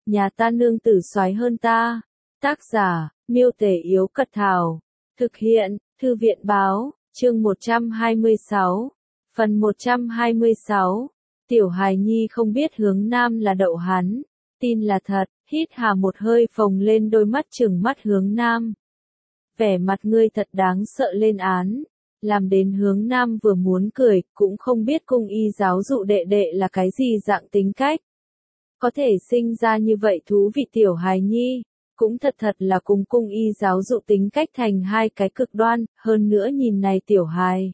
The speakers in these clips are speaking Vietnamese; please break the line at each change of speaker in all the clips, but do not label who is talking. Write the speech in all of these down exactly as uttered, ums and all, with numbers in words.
nhà ta nương tử soái hơn ta. Tác giả, Miêu Tể Yếu Cật Thảo. Thực hiện, Thư viện Báo, chương một trăm hai mươi sáu. Phần một trăm hai mươi sáu. Tiểu hài nhi không biết hướng nam là đậu hắn. Tin là thật, hít hà một hơi phồng lên đôi mắt trừng mắt hướng nam. Vẻ mặt ngươi thật đáng sợ lên án. Làm đến hướng nam vừa muốn cười, cũng không biết cung y giáo dụ đệ đệ là cái gì dạng tính cách. Có thể sinh ra như vậy thú vị tiểu hài nhi, cũng thật thật là cùng cung y giáo dụ tính cách thành hai cái cực đoan, hơn nữa nhìn này tiểu hài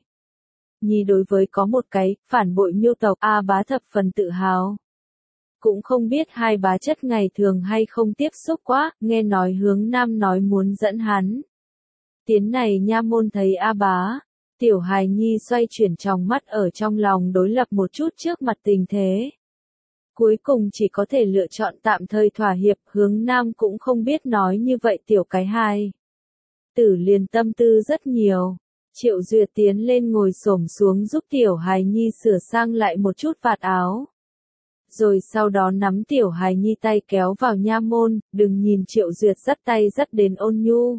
nhi đối với có một cái, phản bội miêu tộc A bá thập phần tự hào. Cũng không biết hai bá chất ngày thường hay không tiếp xúc quá, nghe nói hướng nam nói muốn dẫn hắn tiến này nha môn thấy A bá. Tiểu hài nhi xoay chuyển trong mắt ở trong lòng đối lập một chút trước mặt tình thế. Cuối cùng chỉ có thể lựa chọn tạm thời thỏa hiệp, hướng nam cũng không biết nói như vậy tiểu cái hai. Tử liền tâm tư rất nhiều. Triệu Duyệt tiến lên ngồi xổm xuống giúp tiểu hài nhi sửa sang lại một chút vạt áo. Rồi sau đó nắm tiểu hài nhi tay kéo vào nha môn, đừng nhìn Triệu Duyệt dắt tay dắt đến ôn nhu.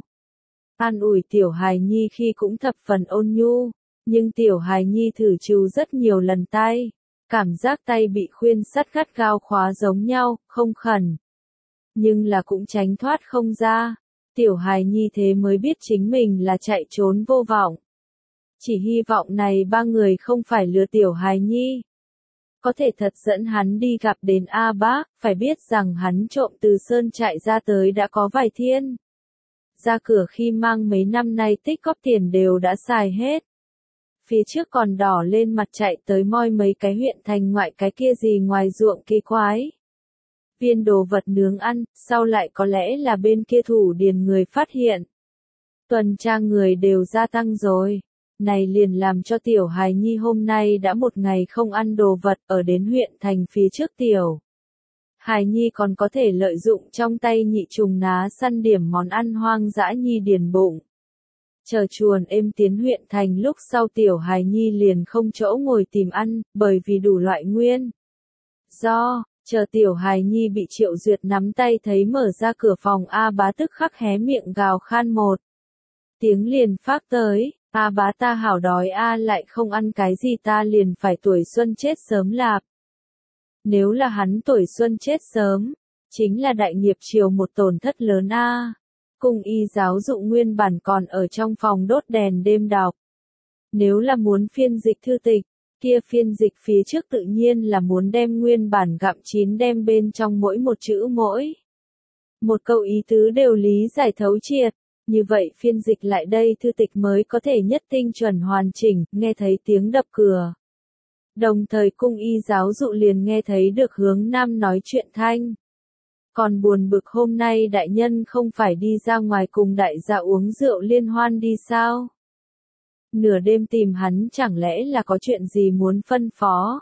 An ủi tiểu hài nhi khi cũng thập phần ôn nhu, nhưng tiểu hài nhi thử trừ rất nhiều lần tay. Cảm giác tay bị khuyên sắt gắt gao khóa giống nhau, không khẩn. Nhưng là cũng tránh thoát không ra. Tiểu hài nhi thế mới biết chính mình là chạy trốn vô vọng. Chỉ hy vọng này ba người không phải lừa tiểu hài nhi. Có thể thật dẫn hắn đi gặp đến A bá, phải biết rằng hắn trộm từ sơn chạy ra tới đã có vài thiên. Ra cửa khi mang mấy năm nay tích góp tiền đều đã xài hết. Phía trước còn đỏ lên mặt chạy tới moi mấy cái huyện thành ngoại cái kia gì ngoài ruộng kỳ quái. Viên đồ vật nướng ăn, sau lại có lẽ là bên kia thủ điền người phát hiện. Tuần tra người đều gia tăng rồi. Này liền làm cho tiểu hài nhi hôm nay đã một ngày không ăn đồ vật ở đến huyện thành phía trước tiểu. Hài nhi còn có thể lợi dụng trong tay nhị trùng ná săn điểm món ăn hoang dã nhi điền bụng. Chờ chuồn êm tiến huyện thành lúc sau tiểu hài nhi liền không chỗ ngồi tìm ăn, bởi vì đủ loại nguyên. Do, chờ tiểu hài nhi bị Triệu Duyệt nắm tay thấy mở ra cửa phòng A bá tức khắc hé miệng gào khan một tiếng liền phát tới, A bá ta hảo đói A lại không ăn cái gì ta liền phải tuổi xuân chết sớm lạp. Nếu là hắn tuổi xuân chết sớm, chính là đại nghiệp triều một tổn thất lớn A. Cung y giáo dụ nguyên bản còn ở trong phòng đốt đèn đêm đọc. Nếu là muốn phiên dịch thư tịch, kia phiên dịch phía trước tự nhiên là muốn đem nguyên bản gặm chín đem bên trong mỗi một chữ mỗi. Một câu ý tứ đều lý giải thấu triệt, như vậy phiên dịch lại đây thư tịch mới có thể nhất tinh chuẩn hoàn chỉnh, nghe thấy tiếng đập cửa. Đồng thời cung y giáo dụ liền nghe thấy được hướng nam nói chuyện thanh. Còn buồn bực hôm nay đại nhân không phải đi ra ngoài cùng đại gia uống rượu liên hoan đi sao? Nửa đêm tìm hắn chẳng lẽ là có chuyện gì muốn phân phó?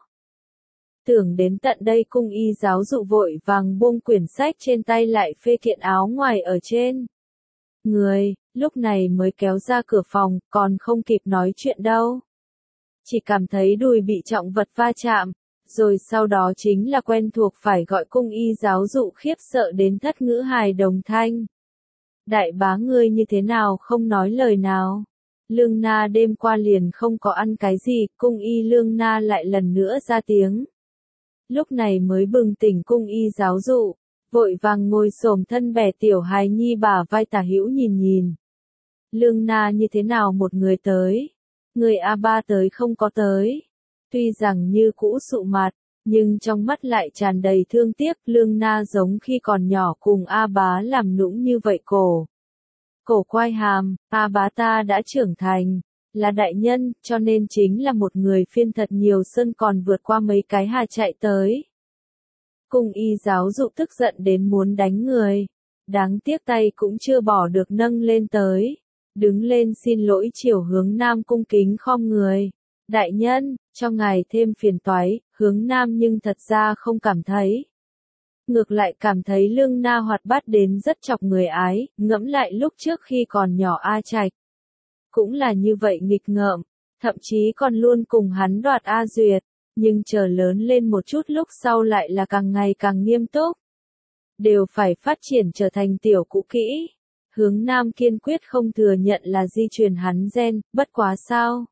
Tưởng đến tận đây cung y giáo dụ vội vàng buông quyển sách trên tay lại phê kiện áo ngoài ở trên. Người, lúc này mới kéo ra cửa phòng, còn không kịp nói chuyện đâu. Chỉ cảm thấy đùi bị trọng vật va chạm. Rồi sau đó chính là quen thuộc phải gọi cung y giáo dụ khiếp sợ đến thất ngữ hài đồng thanh. Đại bá ngươi như thế nào không nói lời nào. Lương Na đêm qua liền không có ăn cái gì, cung y Lương Na lại lần nữa ra tiếng. Lúc này mới bừng tỉnh cung y giáo dụ, vội vàng ngồi xổm thân bẻ tiểu hài nhi bả vai tả hữu nhìn nhìn. Lương Na như thế nào một người tới, người A ba tới không có tới. Tuy rằng như cũ sụ mặt, nhưng trong mắt lại tràn đầy thương tiếc, Lương Na giống khi còn nhỏ cùng A bá làm nũng như vậy cổ. Cổ quai hàm, A bá ta đã trưởng thành, là đại nhân, cho nên chính là một người phiên thật nhiều sân còn vượt qua mấy cái hà chạy tới. Cung y giáo dụ tức giận đến muốn đánh người, đáng tiếc tay cũng chưa bỏ được nâng lên tới. Đứng lên xin lỗi chiều hướng nam cung kính khom người. Đại nhân, cho ngài thêm phiền toái, hướng nam nhưng thật ra không cảm thấy. Ngược lại cảm thấy Lương Na hoạt bát đến rất chọc người ái, ngẫm lại lúc trước khi còn nhỏ A Trạch. Cũng là như vậy nghịch ngợm, thậm chí còn luôn cùng hắn đoạt A Duyệt, nhưng chờ lớn lên một chút lúc sau lại là càng ngày càng nghiêm túc. đều phải phát triển trở thành tiểu cũ kỹ. Hướng Nam kiên quyết không thừa nhận là di truyền hắn gen, bất quá sao?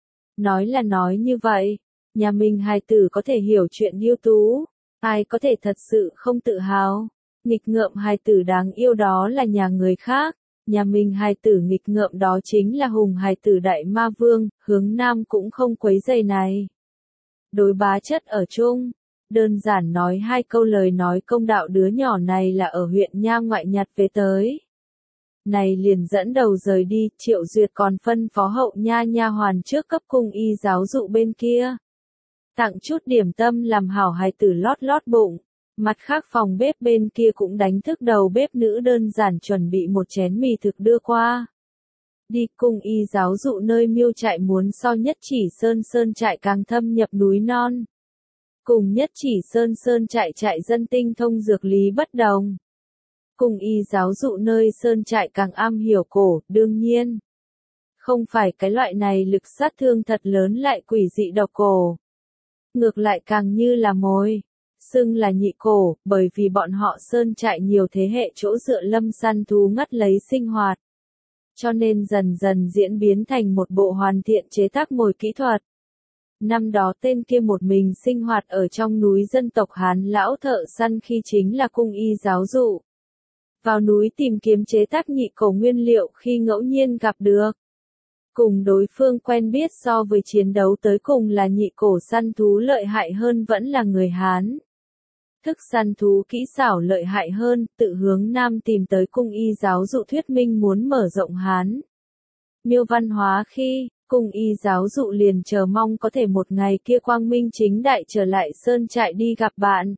Nói là nói như vậy, nhà mình hài tử có thể hiểu chuyện ưu tú, ai có thể thật sự không tự hào. Nghịch ngợm hài tử đáng yêu đó là nhà người khác, nhà mình hài tử nghịch ngợm đó chính là hùng hài tử đại ma vương, Hướng Nam cũng không quấy giày này. Đối bá chất ở chung, đơn giản nói hai câu lời nói công đạo đứa nhỏ này là ở huyện Nha ngoại nhặt về tới. Này liền dẫn đầu rời đi, Triệu Duyệt còn phân phó hậu nha nha hoàn trước cấp cung y giáo dụ bên kia. Tặng chút điểm tâm làm hảo hài tử lót lót bụng. Mặt khác phòng bếp bên kia cũng đánh thức đầu bếp nữ đơn giản chuẩn bị một chén mì thực đưa qua. Đi cung y giáo dụ nơi miêu trại muốn so nhất chỉ sơn sơn trại càng thâm nhập núi non. Cùng nhất chỉ sơn sơn trại trại dân tinh thông dược lý bất đồng. Cung y giáo dụ nơi sơn trại càng am hiểu cổ, đương nhiên. Không phải cái loại này lực sát thương thật lớn lại quỷ dị độc cổ. Ngược lại càng như là mồi. Xưng là nhị cổ, bởi vì bọn họ sơn trại nhiều thế hệ chỗ dựa lâm săn thú ngắt lấy sinh hoạt. Cho nên dần dần diễn biến thành một bộ hoàn thiện chế tác mồi kỹ thuật. Năm đó tên kia một mình sinh hoạt ở trong núi dân tộc Hán lão thợ săn khi chính là cung y giáo dụ. Vào núi tìm kiếm chế tác nhị cổ nguyên liệu khi ngẫu nhiên gặp được. Cùng đối phương quen biết so với chiến đấu tới cùng là nhị cổ săn thú lợi hại hơn vẫn là người Hán. Thức săn thú kỹ xảo lợi hại hơn, tự Hướng Nam tìm tới cung y giáo dụ thuyết minh muốn mở rộng Hán. Miêu văn hóa khi, cung y giáo dụ liền chờ mong có thể một ngày kia quang minh chính đại trở lại sơn trại đi gặp bạn.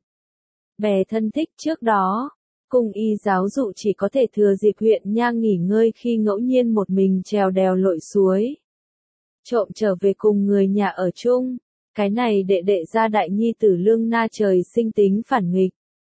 Bè thân thích trước đó, cung y giáo dụ chỉ có thể thừa dịp huyện Nha nghỉ ngơi khi ngẫu nhiên một mình trèo đèo lội suối. Trộm trở về cùng người nhà ở chung. Cái này đệ đệ gia đại nhi tử Lương Na trời sinh tính phản nghịch.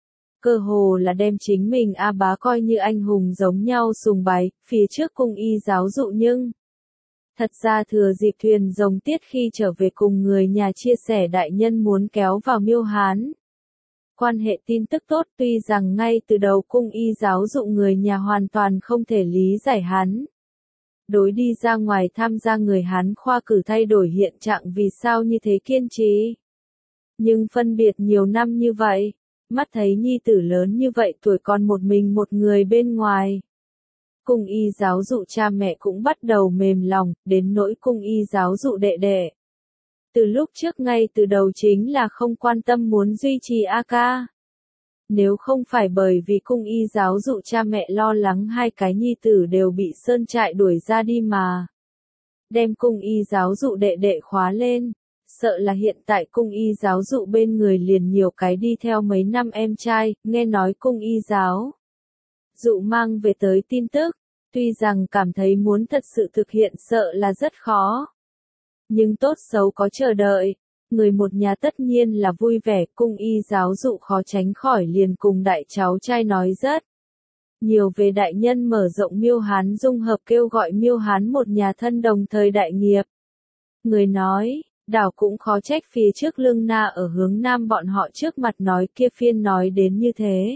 Cơ hồ là đem chính mình A Bá coi như anh hùng giống nhau sùng bái, phía trước cung y giáo dụ nhưng. Thật ra thừa dịp thuyền rồng tiết khi trở về cùng người nhà chia sẻ đại nhân muốn kéo vào Miêu Hán. Quan hệ tin tức tốt tuy rằng ngay từ đầu cung y giáo dụ người nhà hoàn toàn không thể lý giải hắn. Đối đi ra ngoài tham gia người Hán khoa cử thay đổi hiện trạng vì sao như thế kiên trì. Nhưng phân biệt nhiều năm như vậy, mắt thấy nhi tử lớn như vậy tuổi còn một mình một người bên ngoài. Cung y giáo dụ cha mẹ cũng bắt đầu mềm lòng, đến nỗi cung y giáo dụ đệ đệ. Từ lúc trước ngay từ đầu chính là không quan tâm muốn duy trì A ca. Nếu không phải bởi vì cung y giáo dụ cha mẹ lo lắng hai cái nhi tử đều bị sơn trại đuổi ra đi mà. Đem cung y giáo dụ đệ đệ khóa lên, sợ là hiện tại cung y giáo dụ bên người liền nhiều cái đi theo mấy năm em trai, nghe nói cung y giáo dụ mang về tới tin tức, tuy rằng cảm thấy muốn thật sự thực hiện sợ là rất khó. Nhưng tốt xấu có chờ đợi. Người một nhà tất nhiên là vui vẻ, cung y giáo dụ khó tránh khỏi liền cùng đại cháu trai nói rất nhiều về đại nhân mở rộng Miêu Hán dung hợp kêu gọi Miêu Hán một nhà thân đồng thời đại nghiệp. Người nói, đảo cũng khó trách phía trước Lương Na ở Hướng Nam bọn họ trước mặt nói kia phiên nói đến như thế.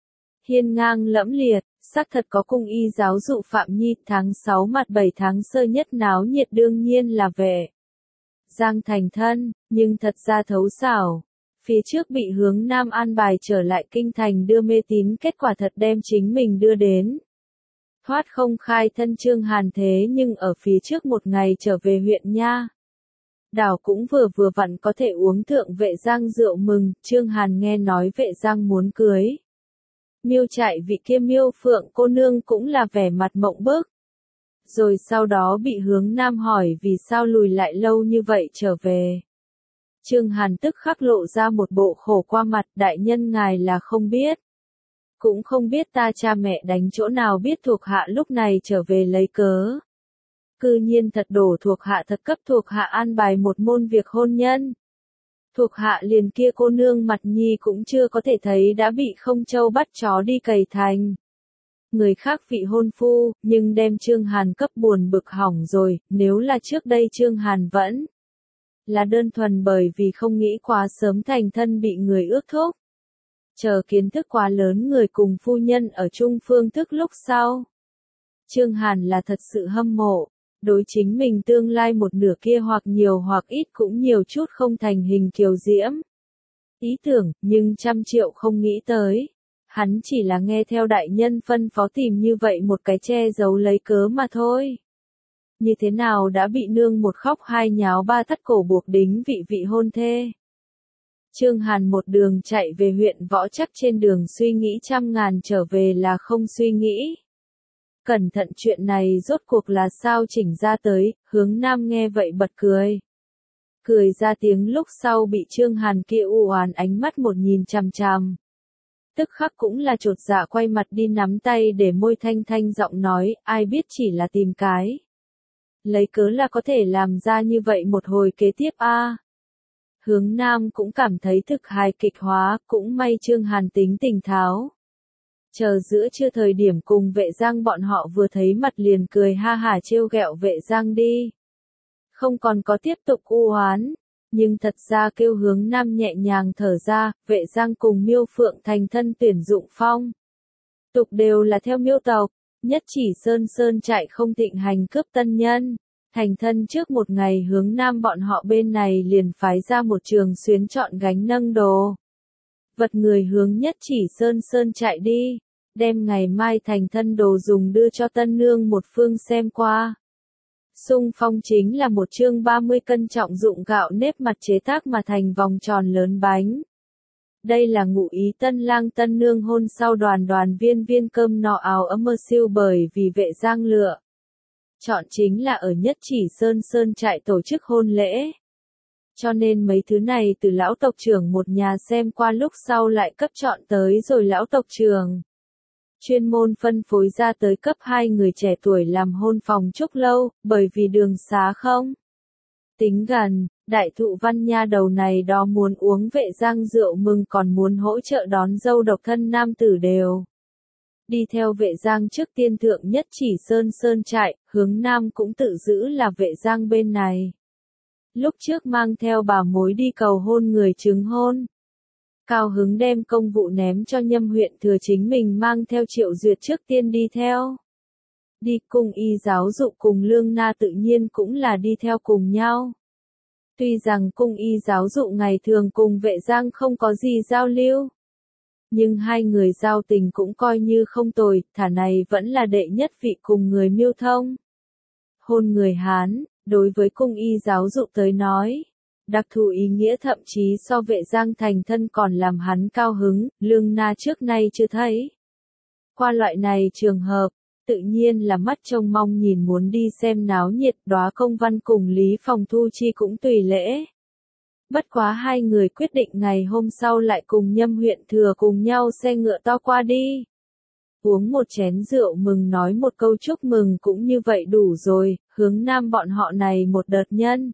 Hiên ngang lẫm liệt, xác thật có cung y giáo dụ Phạm Nhi tháng sáu mặt bảy tháng sơ nhất náo nhiệt đương nhiên là về. Giang thành thân, nhưng thật ra thấu xảo. Phía trước bị Hướng Nam an bài trở lại kinh thành đưa mê tín kết quả thật đem chính mình đưa đến. Thoát không khai thân Trương Hàn thế nhưng ở phía trước một ngày trở về huyện Nha. Đảo cũng vừa vừa vặn có thể uống thượng Vệ Giang rượu mừng, Trương Hàn nghe nói Vệ Giang muốn cưới. Miêu trại vị kia Miêu Phượng cô nương cũng là vẻ mặt mộng bức. Rồi sau đó bị Hướng Nam hỏi vì sao lùi lại lâu như vậy trở về. Trương Hàn tức khắc lộ ra một bộ khổ qua mặt, đại nhân ngài là không biết. Cũng không biết ta cha mẹ đánh chỗ nào biết thuộc hạ lúc này trở về lấy cớ. Cư nhiên thật đổ thuộc hạ thật cấp thuộc hạ an bài một môn việc hôn nhân. Thuộc hạ liền kia cô nương mặt nhi cũng chưa có thể thấy đã bị không châu bắt chó đi cày thành. Người khác vị hôn phu, nhưng đem Trương Hàn cấp buồn bực hỏng rồi, nếu là trước đây Trương Hàn vẫn là đơn thuần bởi vì không nghĩ quá sớm thành thân bị người ước thúc. Chờ kiến thức quá lớn người cùng phu nhân ở chung phương thức lúc sau. Trương Hàn là thật sự hâm mộ, đối chính mình tương lai một nửa kia hoặc nhiều hoặc ít cũng nhiều chút không thành hình kiều diễm. Ý tưởng, nhưng trăm triệu không nghĩ tới. Hắn chỉ là nghe theo đại nhân phân phó tìm như vậy một cái che giấu lấy cớ mà thôi. Như thế nào đã bị nương một khóc hai nháo ba thắt cổ buộc đính vị vị hôn thê. Trương Hàn một đường chạy về huyện Võ Trắc, trên đường suy nghĩ trăm ngàn, trở về là không suy nghĩ. Cẩn thận, chuyện này rốt cuộc là sao chỉnh ra tới, Hướng Nam nghe vậy bật cười. Cười ra tiếng lúc sau bị Trương Hàn kia u oán ánh mắt một nhìn chằm chằm. Tức khắc cũng là chột dạ quay mặt đi nắm tay để môi thanh thanh giọng nói, ai biết chỉ là tìm cái. Lấy cớ là có thể làm ra như vậy một hồi kế tiếp a. À. Hướng Nam cũng cảm thấy thực hài kịch hóa, cũng may Trương Hàn tính tỉnh tháo. Chờ giữa trưa thời điểm cùng Vệ Giang bọn họ vừa thấy mặt liền cười ha hả trêu ghẹo Vệ Giang đi. Không còn có tiếp tục u oán, nhưng thật ra kêu Hướng Nam nhẹ nhàng thở ra, Vệ Giang cùng Miêu Phượng thành thân tuyển dụng phong. Tục đều là theo Miêu tộc, nhất chỉ sơn sơn trại không thịnh hành cướp tân nhân. Thành thân trước một ngày Hướng Nam bọn họ bên này liền phái ra một trường xuyến chọn gánh nâng đồ. Vật người hướng nhất chỉ sơn sơn chạy đi, đem ngày mai thành thân đồ dùng đưa cho tân nương một phương xem qua. Xung phong chính là một chương ba mươi cân trọng dụng gạo nếp mặt chế tác mà thành vòng tròn lớn bánh. Đây là ngụ ý tân lang tân nương hôn sau đoàn đoàn viên viên cơm no áo ấm mơ siêu, bởi vì Vệ Giang lựa. Chọn chính là ở nhất chỉ sơn sơn trại tổ chức hôn lễ. Cho nên mấy thứ này từ lão tộc trưởng một nhà xem qua lúc sau lại cấp chọn tới rồi lão tộc trưởng. Chuyên môn phân phối ra tới cấp hai người trẻ tuổi làm hôn phòng chúc lâu, bởi vì đường xá không tính gần, đại thụ Văn Nha đầu này đó muốn uống Vệ Giang rượu mừng còn muốn hỗ trợ đón dâu độc thân nam tử đều. Đi theo Vệ Giang trước tiên thượng nhất chỉ sơn sơn trại, Hướng Nam cũng tự giữ là Vệ Giang bên này. Lúc trước mang theo bà mối đi cầu hôn người chứng hôn. Cao hứng đem công vụ ném cho Nhâm huyện thừa, chính mình mang theo Triệu Duyệt trước tiên đi theo. Đi cùng y giáo dục cùng Lương Na tự nhiên cũng là đi theo cùng nhau. Tuy rằng cung y giáo dục ngày thường cùng Vệ Giang không có gì giao lưu. Nhưng hai người giao tình cũng coi như không tồi, thả này vẫn là đệ nhất vị cùng người Miêu thông. Hôn người Hán, đối với cung y giáo dục tới nói, đặc thù ý nghĩa thậm chí so Vệ Giang thành thân còn làm hắn cao hứng, Lương Na trước nay chưa thấy. Qua loại này trường hợp, tự nhiên là mắt trông mong nhìn muốn đi xem náo nhiệt, Đóa Công Văn cùng Lý Phòng Thu Chi cũng tùy lễ. Bất quá hai người quyết định ngày hôm sau lại cùng Nhâm huyện thừa cùng nhau xe ngựa to qua đi. Uống một chén rượu mừng nói một câu chúc mừng cũng như vậy đủ rồi, Hướng Nam bọn họ này một đợt nhân.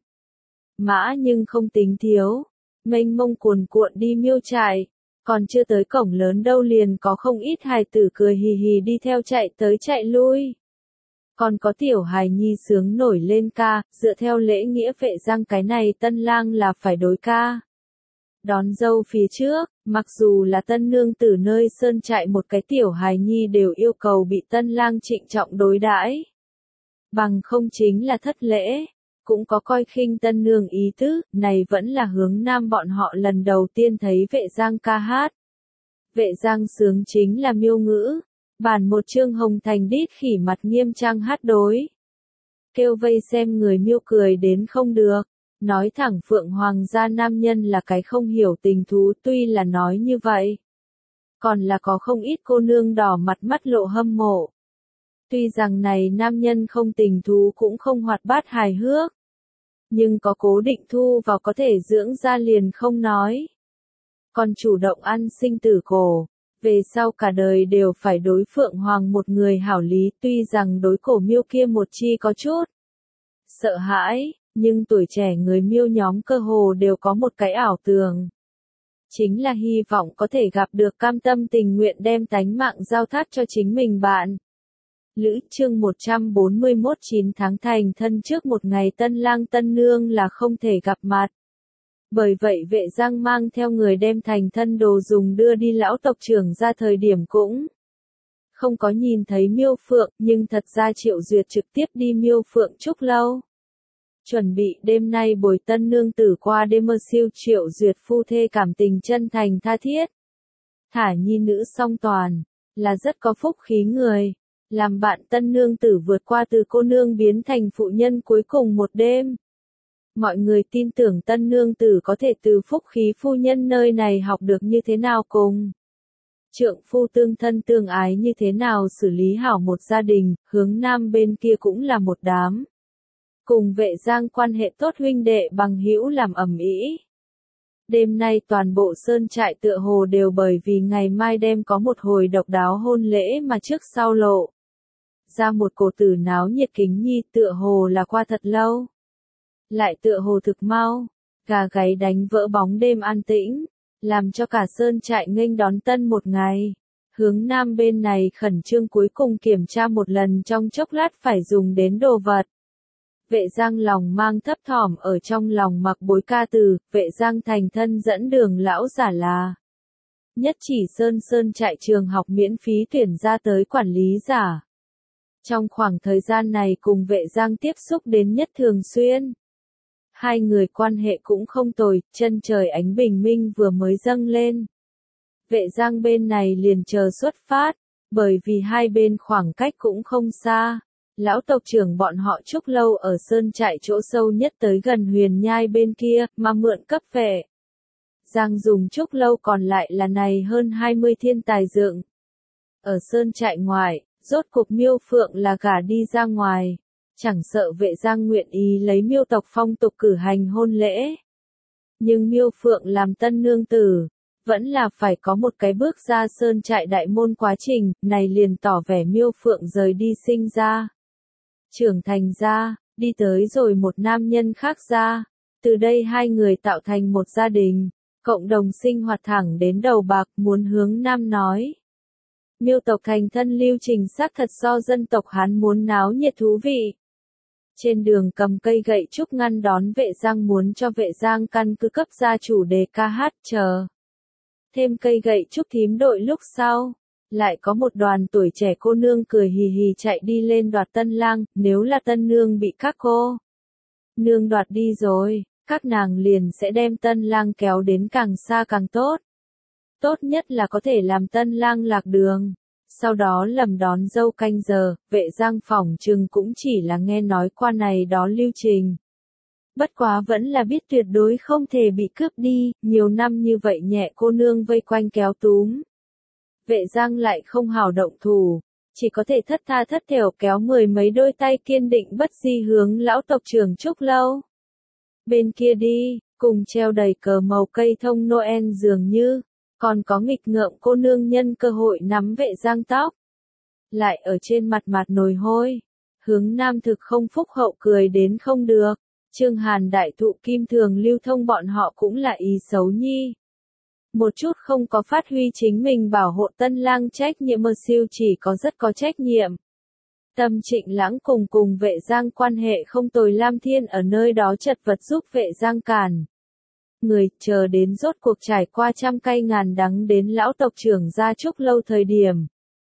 Mã nhưng không tính thiếu, mênh mông cuồn cuộn đi Miêu trại, còn chưa tới cổng lớn đâu liền có không ít hài tử cười hì hì đi theo chạy tới chạy lui. Còn có tiểu hài nhi sướng nổi lên ca, dựa theo lễ nghĩa Vệ Giang cái này tân lang là phải đối ca. Đón dâu phía trước, mặc dù là tân nương từ nơi sơn trại một cái tiểu hài nhi đều yêu cầu bị tân lang trịnh trọng đối đãi. Bằng không chính là thất lễ, cũng có coi khinh tân nương ý tứ, này vẫn là Hướng Nam bọn họ lần đầu tiên thấy Vệ Giang ca hát. Vệ Giang sướng chính là miêu ngữ. Bản một chương hồng thành đít khỉ mặt nghiêm trang hát đối. Kêu vây xem người Miêu cười đến không được. Nói thẳng Phượng Hoàng gia nam nhân là cái không hiểu tình thú, tuy là nói như vậy. Còn là có không ít cô nương đỏ mặt mắt lộ hâm mộ. Tuy rằng này nam nhân không tình thú cũng không hoạt bát hài hước. Nhưng có cố định thu vào có thể dưỡng ra liền không nói. Còn chủ động ăn sinh tử cổ. Về sau cả đời đều phải đối Phượng Hoàng một người hảo lý, tuy rằng đối cổ Miêu kia một chi có chút sợ hãi, nhưng tuổi trẻ người Miêu nhóm cơ hồ đều có một cái ảo tưởng. Chính là hy vọng có thể gặp được cam tâm tình nguyện đem tánh mạng giao thác cho chính mình bạn. Lữ chương một trăm bốn mươi mốt chín tháng thành thân trước một ngày tân lang tân nương là không thể gặp mặt. Bởi vậy Vệ Giang mang theo người đem thành thân đồ dùng đưa đi lão tộc trưởng ra thời điểm cũng không có nhìn thấy Miêu Phượng, nhưng thật ra Triệu Duyệt trực tiếp đi Miêu Phượng Trúc Lâu. Chuẩn bị đêm nay bồi tân nương tử qua đêm mơ siêu. Triệu Duyệt phu thê cảm tình chân thành tha thiết. Thả nhi nữ song toàn, là rất có phúc khí người. Làm bạn tân nương tử vượt qua từ cô nương biến thành phụ nhân cuối cùng một đêm. Mọi người tin tưởng tân nương tử có thể từ phúc khí phu nhân nơi này học được như thế nào cùng trượng phu tương thân tương ái như thế nào xử lý hảo một gia đình. Hướng nam bên kia cũng là một đám cùng Vệ Giang quan hệ tốt huynh đệ bằng hữu làm ầm ĩ. Đêm nay toàn bộ sơn trại tựa hồ đều bởi vì ngày mai đêm có một hồi độc đáo hôn lễ mà trước sau lộ ra một cổ tử náo nhiệt kính nhi, tựa hồ là qua thật lâu. Lại tựa hồ thực mau, gà gáy đánh vỡ bóng đêm an tĩnh, làm cho cả sơn trại nghênh đón tân một ngày. Hướng nam bên này khẩn trương cuối cùng kiểm tra một lần trong chốc lát phải dùng đến đồ vật. Vệ Giang lòng mang thấp thỏm ở trong lòng mặc bối ca từ. Vệ Giang thành thân dẫn đường lão giả là Nhất Chỉ Sơn sơn trại trường học miễn phí tuyển ra tới quản lý giả. Trong khoảng thời gian này cùng Vệ Giang tiếp xúc đến nhất thường xuyên. Hai người quan hệ cũng không tồi, chân trời ánh bình minh vừa mới dâng lên. Vệ Giang bên này liền chờ xuất phát, bởi vì hai bên khoảng cách cũng không xa. Lão tộc trưởng bọn họ Trúc Lâu ở sơn trại chỗ sâu nhất tới gần Huyền Nhai bên kia, mà mượn cấp Vệ Giang dùng Trúc Lâu còn lại là này hơn hai mươi thiên tài dựng. Ở sơn trại ngoài, rốt cuộc Miêu Phượng là gả đi ra ngoài. Chẳng sợ Vệ Giang nguyện ý lấy Miêu tộc phong tục cử hành hôn lễ. Nhưng Miêu Phượng làm tân nương tử, vẫn là phải có một cái bước ra sơn trại đại môn quá trình, này liền tỏ vẻ Miêu Phượng rời đi sinh ra. Trưởng thành ra, đi tới rồi một nam nhân khác ra. Từ đây hai người tạo thành một gia đình, cộng đồng sinh hoạt thẳng đến đầu bạc. Muốn hướng nam nói. Miêu tộc thành thân lưu trình xác thật so dân tộc Hán muốn náo nhiệt thú vị. Trên đường cầm cây gậy trúc ngăn đón Vệ Giang muốn cho Vệ Giang căn cứ cấp gia chủ đề ca hát chờ. Thêm cây gậy trúc thím đội lúc sau. Lại có một đoàn tuổi trẻ cô nương cười hì hì chạy đi lên đoạt tân lang. Nếu là tân nương bị các cô nương đoạt đi rồi, các nàng liền sẽ đem tân lang kéo đến càng xa càng tốt. Tốt nhất là có thể làm tân lang lạc đường. Sau đó lầm đón dâu canh giờ. Vệ Giang phỏng chừng cũng chỉ là nghe nói qua này đó lưu trình. Bất quá vẫn là biết tuyệt đối không thể bị cướp đi. Nhiều năm như vậy nhẹ cô nương vây quanh kéo túm. Vệ Giang lại không hào động thủ, chỉ có thể thất tha thất thểu kéo mười mấy đôi tay kiên định bất di hướng lão tộc trưởng Trúc Lâu. Bên kia đi, cùng treo đầy cờ màu cây thông Noel dường như, còn có nghịch ngợm cô nương nhân cơ hội nắm Vệ Giang tóc. Lại ở trên mặt mặt nồi hôi, hướng nam thực không phúc hậu cười đến không được. Trương Hàn đại thụ kim thường lưu thông bọn họ cũng là ý xấu nhi. Một chút không có phát huy chính mình bảo hộ tân lang trách nhiệm mơ siêu chỉ có rất có trách nhiệm. Tâm Trịnh Lãng cùng cùng Vệ Giang quan hệ không tồi. Lam Thiên ở nơi đó chật vật giúp Vệ Giang cản người, chờ đến rốt cuộc trải qua trăm cay ngàn đắng đến lão tộc trưởng gia Trúc Lâu thời điểm.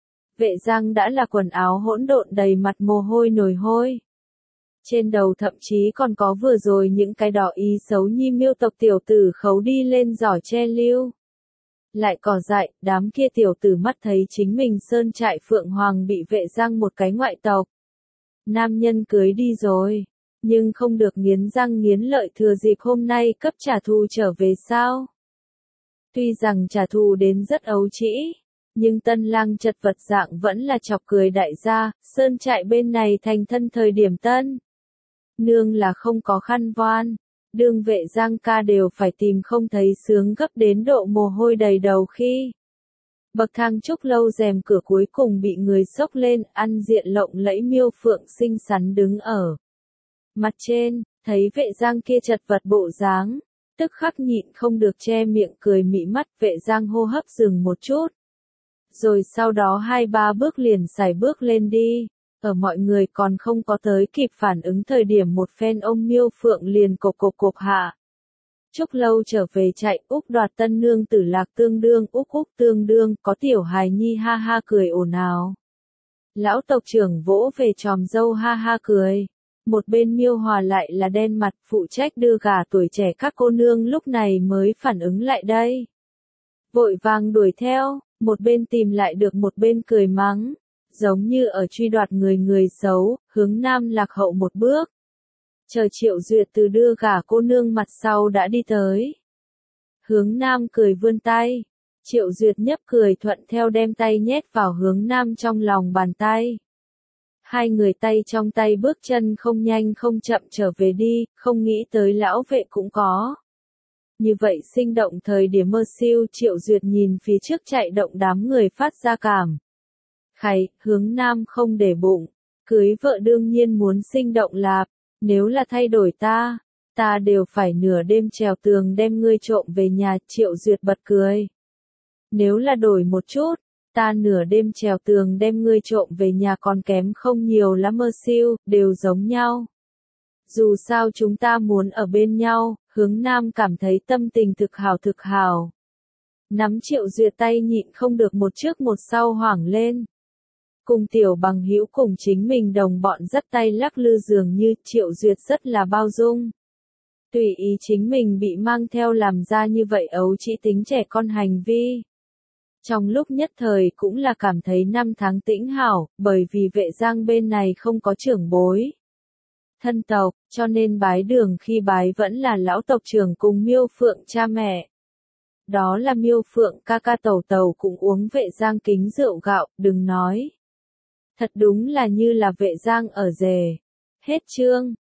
Vệ Giang đã là quần áo hỗn độn đầy mặt mồ hôi nồi hôi. Trên đầu thậm chí còn có vừa rồi những cái đỏ ý xấu nhi Miêu tộc tiểu tử khấu đi lên giỏ che lưu. Lại cỏ dại, đám kia tiểu tử mắt thấy chính mình sơn trại Phượng Hoàng bị Vệ Giang một cái ngoại tộc nam nhân cưới đi rồi, nhưng không được nghiến răng nghiến lợi thừa dịp hôm nay cấp trả thù trở về sao. Tuy rằng trả thù đến rất ấu trĩ, nhưng tân lang chật vật dạng vẫn là chọc cười đại gia. Sơn trại bên này thành thân thời điểm tân nương là không có khăn voan, đương Vệ Giang ca đều phải tìm không thấy sướng gấp đến độ mồ hôi đầy đầu khi bậc thang Trúc Lâu rèm cửa cuối cùng bị người xốc lên. Ăn diện lộng lẫy Miêu Phượng xinh xắn đứng ở mặt trên, thấy Vệ Giang kia chật vật bộ dáng, tức khắc nhịn không được che miệng cười mị mắt. Vệ Giang hô hấp dừng một chút, rồi sau đó hai ba bước liền sải bước lên đi. Ở mọi người còn không có tới kịp phản ứng thời điểm một phen ông Miêu Phượng liền cộp cộp cộp hạ. Trúc Lâu trở về chạy, Úc đoạt tân nương tử Lạc tương đương, Úc Úc tương đương, có tiểu hài nhi ha ha cười ồn ào. Lão tộc trưởng vỗ về tròm dâu ha ha cười. Một bên Miêu Hòa lại là đen mặt, phụ trách đưa gà tuổi trẻ các cô nương lúc này mới phản ứng lại đây. Vội vàng đuổi theo, một bên tìm lại được một bên cười mắng. Giống như ở truy đoạt người người xấu, hướng nam lạc hậu một bước. Chờ Triệu Duyệt từ đưa gả cô nương mặt sau đã đi tới. Hướng nam cười vươn tay. Triệu Duyệt nhấp cười thuận theo đem tay nhét vào hướng nam trong lòng bàn tay. Hai người tay trong tay bước chân không nhanh không chậm trở về đi, không nghĩ tới lão vệ cũng có. Như vậy sinh động thời điểm mơ siêu Triệu Duyệt nhìn phía trước chạy động đám người phát ra cảm. Khày, hướng nam không để bụng, cưới vợ đương nhiên muốn sinh động lạp, nếu là thay đổi ta, ta đều phải nửa đêm trèo tường đem ngươi trộm về nhà. Triệu Duyệt bật cười. Nếu là đổi một chút, ta nửa đêm trèo tường đem ngươi trộm về nhà còn kém không nhiều lắm mơ siêu, đều giống nhau. Dù sao chúng ta muốn ở bên nhau, hướng nam cảm thấy tâm tình thực hào thực hào. Nắm Triệu Duyệt tay nhịn không được một trước một sau hoảng lên. Cùng tiểu bằng hữu cùng chính mình đồng bọn dắt tay lắc lư dường như Triệu Duyệt rất là bao dung. Tùy ý chính mình bị mang theo làm ra như vậy ấu trĩ tính trẻ con hành vi. Trong lúc nhất thời cũng là cảm thấy năm tháng tĩnh hảo, bởi vì Vệ Giang bên này không có trưởng bối. Thân tộc, cho nên bái đường khi bái vẫn là lão tộc trưởng cùng Miêu Phượng cha mẹ. Đó là Miêu Phượng ca ca tẩu tẩu cũng uống Vệ Giang kính rượu gạo, đừng nói. Thật đúng là như là Vệ Giang ở rể. Hết chương.